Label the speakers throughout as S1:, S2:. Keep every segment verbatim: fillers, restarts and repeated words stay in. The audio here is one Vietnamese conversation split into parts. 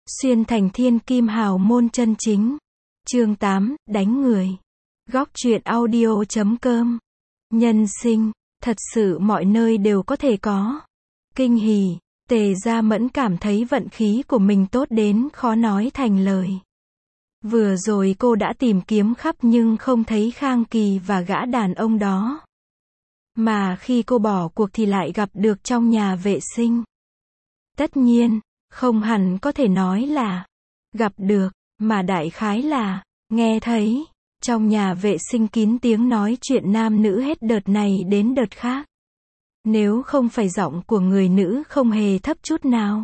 S1: Xuyên thành thiên kim hào môn chân chính. Chương tám, đánh người. Góc truyện audio chấm com. Nhân sinh, thật sự mọi nơi đều có thể có kinh hỉ. Tề Gia Mẫn cảm thấy vận khí của mình tốt đến khó nói thành lời. Vừa rồi cô đã tìm kiếm khắp nhưng không thấy Khang Kỳ và gã đàn ông đó. Mà khi cô bỏ cuộc thì lại gặp được trong nhà vệ sinh. Tất nhiên, không hẳn có thể nói là gặp được, mà đại khái là nghe thấy. Trong nhà vệ sinh kín tiếng nói chuyện nam nữ hết đợt này đến đợt khác. Nếu không phải giọng của người nữ không hề thấp chút nào.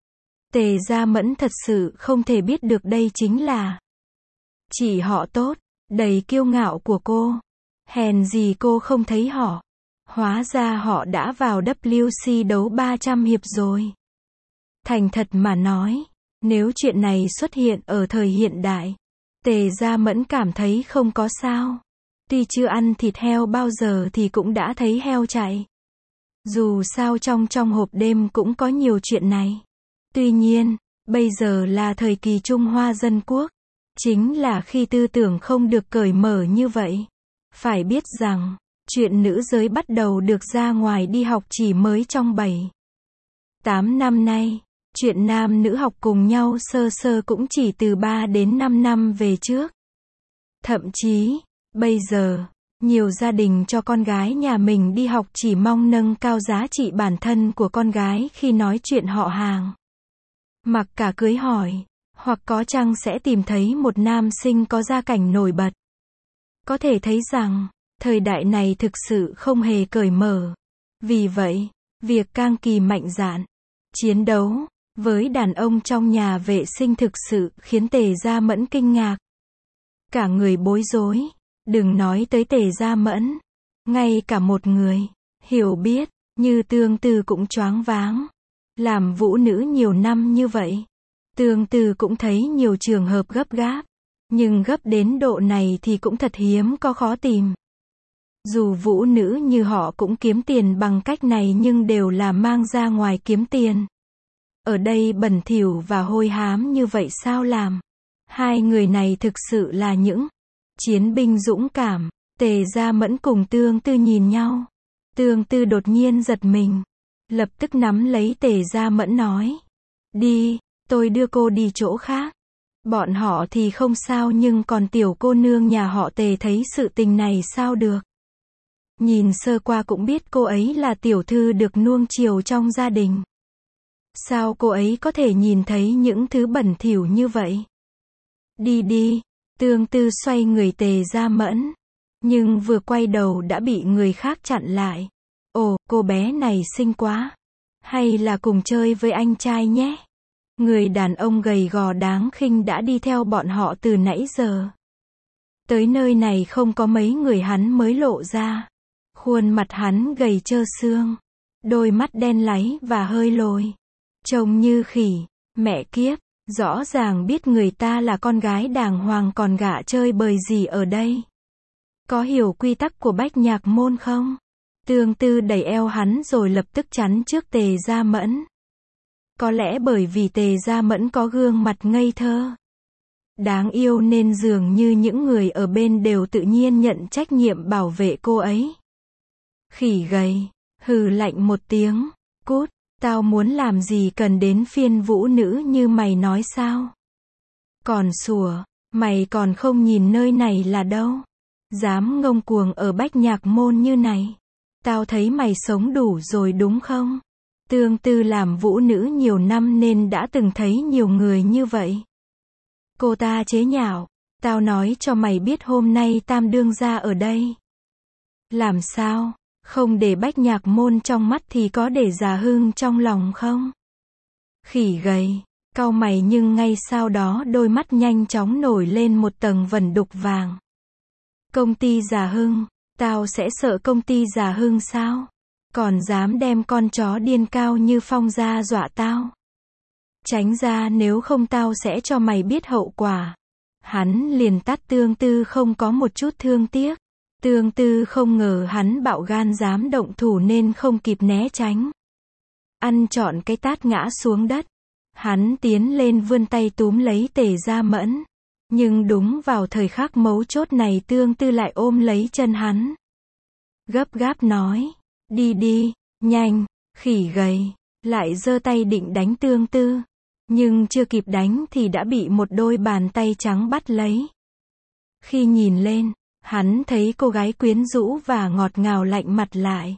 S1: Tề Gia Mẫn thật sự không thể biết được đây chính là chỉ họ tốt, đầy kiêu ngạo của cô. Hèn gì cô không thấy họ. Hóa ra họ đã vào W C đấu ba trăm hiệp rồi. Thành thật mà nói, nếu chuyện này xuất hiện ở thời hiện đại, Tề Gia Mẫn cảm thấy không có sao. Tuy chưa ăn thịt heo bao giờ thì cũng đã thấy heo chạy. Dù sao trong trong hộp đêm cũng có nhiều chuyện này. Tuy nhiên, bây giờ là thời kỳ Trung Hoa Dân Quốc. Chính là khi tư tưởng không được cởi mở như vậy. Phải biết rằng, chuyện nữ giới bắt đầu được ra ngoài đi học chỉ mới trong bảy, tám năm nay. Chuyện nam nữ học cùng nhau sơ sơ cũng chỉ từ ba đến năm năm về trước. Thậm chí, bây giờ, nhiều gia đình cho con gái nhà mình đi học chỉ mong nâng cao giá trị bản thân của con gái khi nói chuyện họ hàng. Mặc cả cưới hỏi, hoặc có chăng sẽ tìm thấy một nam sinh có gia cảnh nổi bật. Có thể thấy rằng, thời đại này thực sự không hề cởi mở. Vì vậy, việc Khang Kỳ mạnh dạn chiến đấu với đàn ông trong nhà vệ sinh thực sự khiến Tề Gia Mẫn kinh ngạc. Cả người bối rối, đừng nói tới Tề Gia Mẫn. Ngay cả một người hiểu biết như Tương Tư cũng choáng váng. Làm vũ nữ nhiều năm như vậy, Tương Tư cũng thấy nhiều trường hợp gấp gáp. Nhưng gấp đến độ này thì cũng thật hiếm có khó tìm. Dù vũ nữ như họ cũng kiếm tiền bằng cách này nhưng đều là mang ra ngoài kiếm tiền. Ở đây bẩn thỉu và hôi hám như vậy sao làm? Hai người này thực sự là những chiến binh dũng cảm. Tề Gia Mẫn cùng Tương Tư nhìn nhau. Tương Tư đột nhiên giật mình. Lập tức nắm lấy Tề Gia Mẫn nói. Đi, tôi đưa cô đi chỗ khác. Bọn họ thì không sao nhưng còn tiểu cô nương nhà họ Tề thấy sự tình này sao được. Nhìn sơ qua cũng biết cô ấy là tiểu thư được nuông chiều trong gia đình. Sao cô ấy có thể nhìn thấy những thứ bẩn thỉu như vậy? Đi đi, Tương Tư xoay người Tề Gia Mẫn. Nhưng vừa quay đầu đã bị người khác chặn lại. Ồ, cô bé này xinh quá. Hay là cùng chơi với anh trai nhé? Người đàn ông gầy gò đáng khinh đã đi theo bọn họ từ nãy giờ. Tới nơi này không có mấy người hắn mới lộ ra. Khuôn mặt hắn gầy trơ xương. Đôi mắt đen láy và hơi lồi. Trông như khỉ, mẹ kiếp, rõ ràng biết người ta là con gái đàng hoàng còn gả chơi bời gì ở đây. Có hiểu quy tắc của Bách Nhạc Môn không? Tương Tư đẩy eo hắn rồi lập tức chắn trước Tề Gia Mẫn. Có lẽ bởi vì Tề Gia Mẫn có gương mặt ngây thơ, đáng yêu nên dường như những người ở bên đều tự nhiên nhận trách nhiệm bảo vệ cô ấy. Khỉ gầy, hừ lạnh một tiếng, cút. Tao muốn làm gì cần đến phiên vũ nữ như mày nói sao? Còn sủa, mày còn không nhìn nơi này là đâu? Dám ngông cuồng ở Bách Nhạc Môn như này. Tao thấy mày sống đủ rồi đúng không? Tương Tư làm vũ nữ nhiều năm nên đã từng thấy nhiều người như vậy. Cô ta chế nhạo, tao nói cho mày biết hôm nay tam đương gia ở đây. Làm sao? Không để Bách Nhạc Môn trong mắt thì có để Già Hưng trong lòng không? Khỉ gầy, cau mày nhưng ngay sau đó đôi mắt nhanh chóng nổi lên một tầng vẩn đục vàng. Công ty Già Hưng, tao sẽ sợ công ty Già Hưng sao? Còn dám đem con chó điên Cao Như Phong ra dọa tao. Tránh ra nếu không tao sẽ cho mày biết hậu quả. Hắn liền tát Tương Tư không có một chút thương tiếc. Tương Tư không ngờ hắn bạo gan dám động thủ nên không kịp né tránh. Ăn trọn cái tát ngã xuống đất. Hắn tiến lên vươn tay túm lấy Tề Gia Mẫn. Nhưng đúng vào thời khắc mấu chốt này Tương Tư lại ôm lấy chân hắn. Gấp gáp nói. Đi đi, nhanh, khỉ gầy. Lại giơ tay định đánh Tương Tư. Nhưng chưa kịp đánh thì đã bị một đôi bàn tay trắng bắt lấy. Khi nhìn lên, hắn thấy cô gái quyến rũ và ngọt ngào lạnh mặt lại.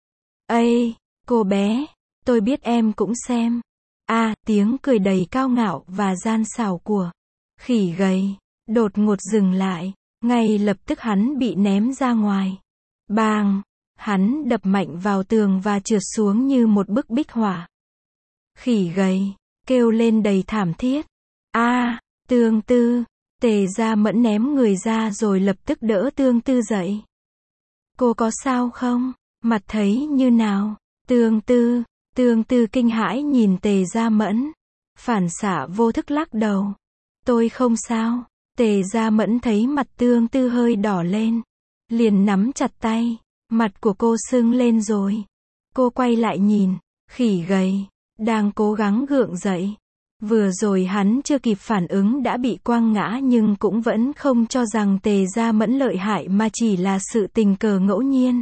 S1: Ây, cô bé, tôi biết em cũng xem. A, à, tiếng cười đầy cao ngạo và gian xảo của khỉ gầy, đột ngột dừng lại, ngay lập tức hắn bị ném ra ngoài. Bang, hắn đập mạnh vào tường và trượt xuống như một bức bích họa. Khỉ gầy, kêu lên đầy thảm thiết. A, à, Tương Tư, Tề Gia Mẫn ném người ra rồi lập tức đỡ Tương Tư dậy. Cô có sao không? Mặt thấy như nào? Tương Tư, Tương Tư kinh hãi nhìn Tề Gia Mẫn. Phản xạ vô thức lắc đầu. Tôi không sao. Tề Gia Mẫn thấy mặt Tương Tư hơi đỏ lên. Liền nắm chặt tay. Mặt của cô sưng lên rồi. Cô quay lại nhìn. Khỉ gầy, đang cố gắng gượng dậy. Vừa rồi hắn chưa kịp phản ứng đã bị quăng ngã nhưng cũng vẫn không cho rằng Tề Gia Mẫn lợi hại mà chỉ là sự tình cờ ngẫu nhiên.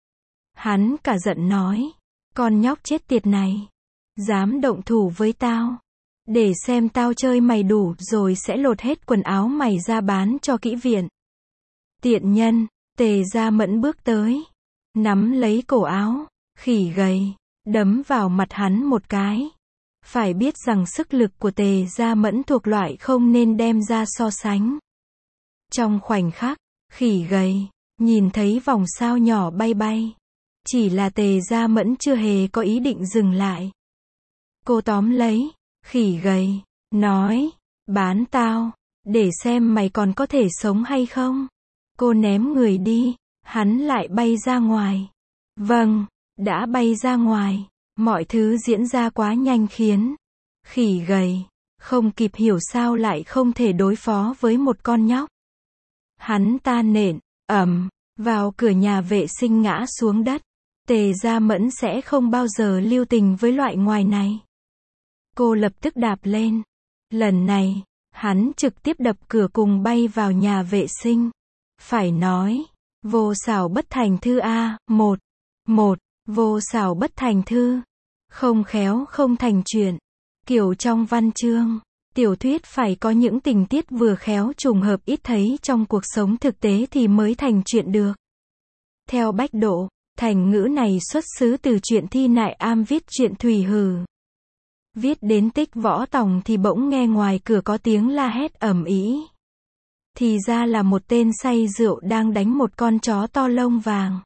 S1: Hắn cả giận nói. Con nhóc chết tiệt này. Dám động thủ với tao. Để xem tao chơi mày đủ rồi sẽ lột hết quần áo mày ra bán cho kỹ viện. Tiện nhân, Tề Gia Mẫn bước tới. Nắm lấy cổ áo, khỉ gầy, đấm vào mặt hắn một cái. Phải biết rằng sức lực của Tề Gia Mẫn thuộc loại không nên đem ra so sánh. Trong khoảnh khắc, khỉ gầy, nhìn thấy vòng sao nhỏ bay bay. Chỉ là Tề Gia Mẫn chưa hề có ý định dừng lại. Cô tóm lấy, khỉ gầy, nói, bán tao, để xem mày còn có thể sống hay không. Cô ném người đi, hắn lại bay ra ngoài. Vâng, đã bay ra ngoài. Mọi thứ diễn ra quá nhanh khiến khỉ gầy không kịp hiểu sao lại không thể đối phó với một con nhóc. Hắn ta nện ầm vào cửa nhà vệ sinh ngã xuống đất. Tề Gia Mẫn sẽ không bao giờ lưu tình với loại ngoài này. Cô lập tức đạp lên. Lần này, hắn trực tiếp đập cửa cùng bay vào nhà vệ sinh. Phải nói, vô xảo bất thành thư a, một, một, vô xảo bất thành thư. Không khéo không thành chuyện. Kiểu trong văn chương, tiểu thuyết phải có những tình tiết vừa khéo trùng hợp ít thấy trong cuộc sống thực tế thì mới thành chuyện được. Theo Bách Độ, thành ngữ này xuất xứ từ truyện Thi Nại Am viết truyện Thủy Hử. Viết đến tích Võ Tòng thì bỗng nghe ngoài cửa có tiếng la hét ầm ĩ. Thì ra là một tên say rượu đang đánh một con chó to lông vàng.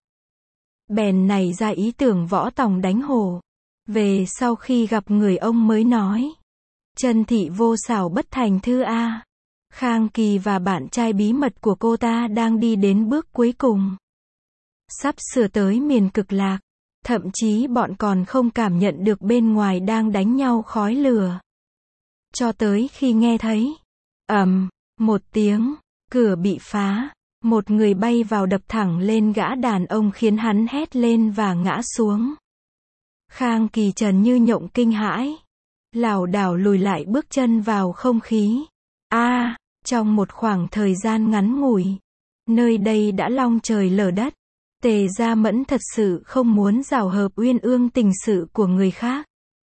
S1: Bèn nảy ra ý tưởng Võ Tòng đánh hổ. Về sau khi gặp người ông mới nói. Trần thị vô xảo bất thành thư a. Khang Kỳ và bạn trai bí mật của cô ta đang đi đến bước cuối cùng. Sắp sửa tới miền cực lạc. Thậm chí bọn còn không cảm nhận được bên ngoài đang đánh nhau khói lửa. Cho tới khi nghe thấy ầm, một tiếng, cửa bị phá. Một người bay vào đập thẳng lên gã đàn ông khiến hắn hét lên và ngã xuống. Khang Kỳ Trần như nhộng kinh hãi. Lảo đảo lùi lại bước chân vào không khí. A, à, trong một khoảng thời gian ngắn ngủi. Nơi đây đã long trời lở đất. Tề Gia Mẫn thật sự không muốn rào hợp uyên ương tình sự của người khác.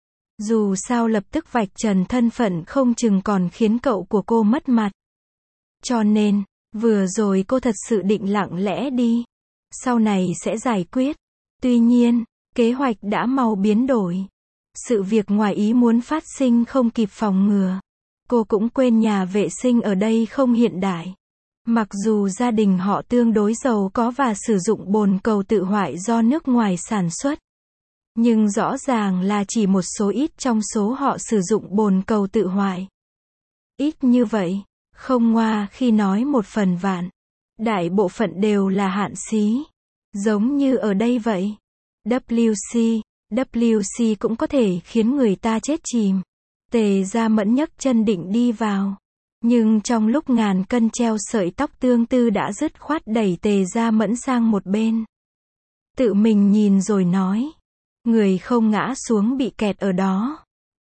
S1: Dù sao lập tức vạch trần thân phận không chừng còn khiến cậu của cô mất mặt. Cho nên, vừa rồi cô thật sự định lặng lẽ đi. Sau này sẽ giải quyết. Tuy nhiên, kế hoạch đã mau biến đổi. Sự việc ngoài ý muốn phát sinh không kịp phòng ngừa. Cô cũng quên nhà vệ sinh ở đây không hiện đại. Mặc dù gia đình họ tương đối giàu có và sử dụng bồn cầu tự hoại do nước ngoài sản xuất. Nhưng rõ ràng là chỉ một số ít trong số họ sử dụng bồn cầu tự hoại. Ít như vậy, không ngoa khi nói một phần vạn. Đại bộ phận đều là hạn xí. Giống như ở đây vậy. vê xê, vê xê cũng có thể khiến người ta chết chìm. Tề Gia Mẫn nhấc chân định đi vào. Nhưng trong lúc ngàn cân treo sợi tóc Tương Tư đã dứt khoát đẩy Tề Gia Mẫn sang một bên. Tự mình nhìn rồi nói. Người không ngã xuống bị kẹt ở đó.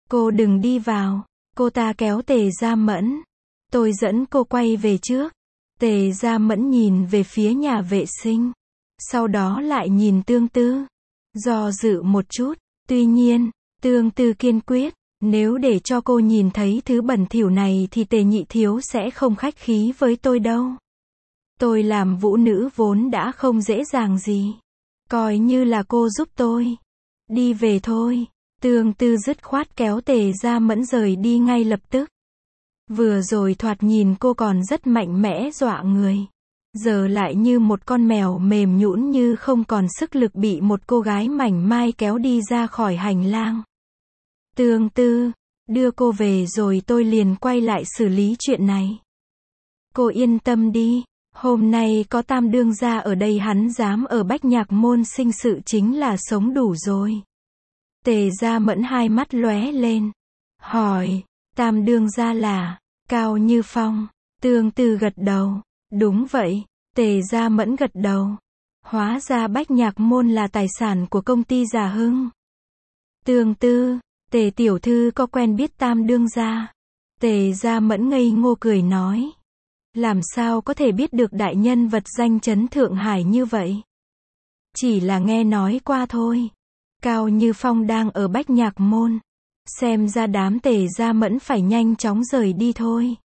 S1: Cô đừng đi vào. Cô ta kéo Tề Gia Mẫn. Tôi dẫn cô quay về trước. Tề Gia Mẫn nhìn về phía nhà vệ sinh. Sau đó lại nhìn Tương Tư. Do dự một chút. Tuy nhiên, Tương Tư kiên quyết. Nếu để cho cô nhìn thấy thứ bẩn thỉu này thì Tề nhị thiếu sẽ không khách khí với tôi đâu. Tôi làm vũ nữ vốn đã không dễ dàng gì. Coi như là cô giúp tôi. Đi về thôi. Tương Tư dứt khoát kéo Tề Gia Mẫn rời đi ngay lập tức. Vừa rồi thoạt nhìn cô còn rất mạnh mẽ dọa người. Giờ lại như một con mèo mềm nhũn như không còn sức lực bị một cô gái mảnh mai kéo đi ra khỏi hành lang. Tương Tư, đưa cô về rồi tôi liền quay lại xử lý chuyện này. Cô yên tâm đi, hôm nay có Tam đương gia ở đây hắn dám ở Bách Nhạc Môn sinh sự chính là sống đủ rồi. Tề Gia Mẫn hai mắt lóe lên. Hỏi, Tam đương gia là Cao Như Phong. Tương Tư gật đầu. Đúng vậy. Tề Gia Mẫn gật đầu. Hóa ra Bách Nhạc Môn là tài sản của công ty Già Hưng. Tương Tư, Tề tiểu thư có quen biết Tam đương gia? Tề Gia Mẫn ngây ngô cười nói. Làm sao có thể biết được đại nhân vật danh chấn Thượng Hải như vậy? Chỉ là nghe nói qua thôi. Cao Như Phong đang ở Bách Nhạc Môn. Xem ra đám Tề Gia Mẫn phải nhanh chóng rời đi thôi.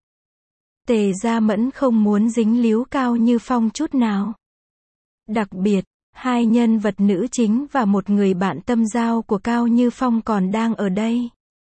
S1: Tề Gia Mẫn không muốn dính líu Cao Như Phong chút nào. Đặc biệt, hai nhân vật nữ chính và một người bạn tâm giao của Cao Như Phong còn đang ở đây.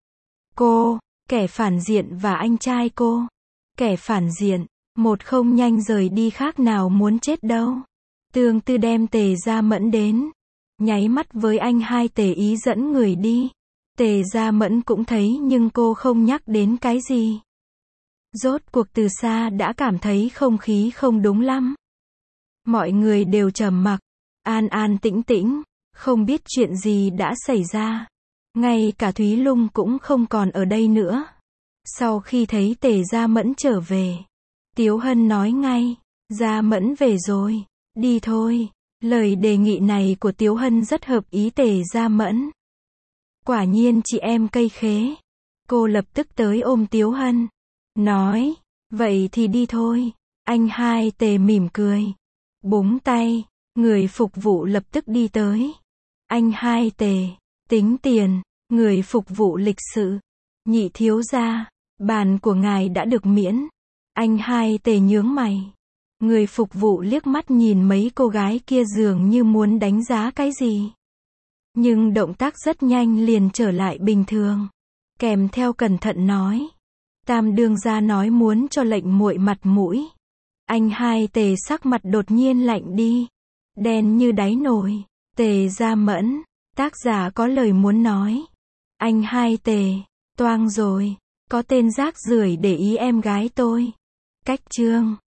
S1: Cô, kẻ phản diện và anh trai cô. Kẻ phản diện, một không nhanh rời đi khác nào muốn chết đâu. Tương Tư đem Tề Gia Mẫn đến. Nháy mắt với anh hai Tề ý dẫn người đi. Tề Gia Mẫn cũng thấy nhưng cô không nhắc đến cái gì. Rốt cuộc từ xa đã cảm thấy không khí không đúng lắm. Mọi người đều trầm mặc, an an tĩnh tĩnh, không biết chuyện gì đã xảy ra. Ngay cả Thúy Lung cũng không còn ở đây nữa. Sau khi thấy Tề Gia Mẫn trở về, Tiếu Hân nói ngay, Gia Mẫn về rồi, đi thôi. Lời đề nghị này của Tiếu Hân rất hợp ý Tề Gia Mẫn. Quả nhiên chị em cây khế. Cô lập tức tới ôm Tiếu Hân. Nói, vậy thì đi thôi. Anh hai Tề mỉm cười. Búng tay, người phục vụ lập tức đi tới. Anh hai Tề, tính tiền, người phục vụ lịch sự. Nhị thiếu gia, bàn của ngài đã được miễn. Anh hai Tề nhướng mày. Người phục vụ liếc mắt nhìn mấy cô gái kia dường như muốn đánh giá cái gì. Nhưng động tác rất nhanh liền trở lại bình thường. Kèm theo cẩn thận nói. Tam đương gia nói muốn cho lệnh muội mặt mũi. Anh hai Tề sắc mặt đột nhiên lạnh đi. Đen như đáy nồi. Tề Gia Mẫn, tác giả có lời muốn nói. Anh hai Tề, toang rồi. Có tên rác rưởi để ý em gái tôi. Cách chương.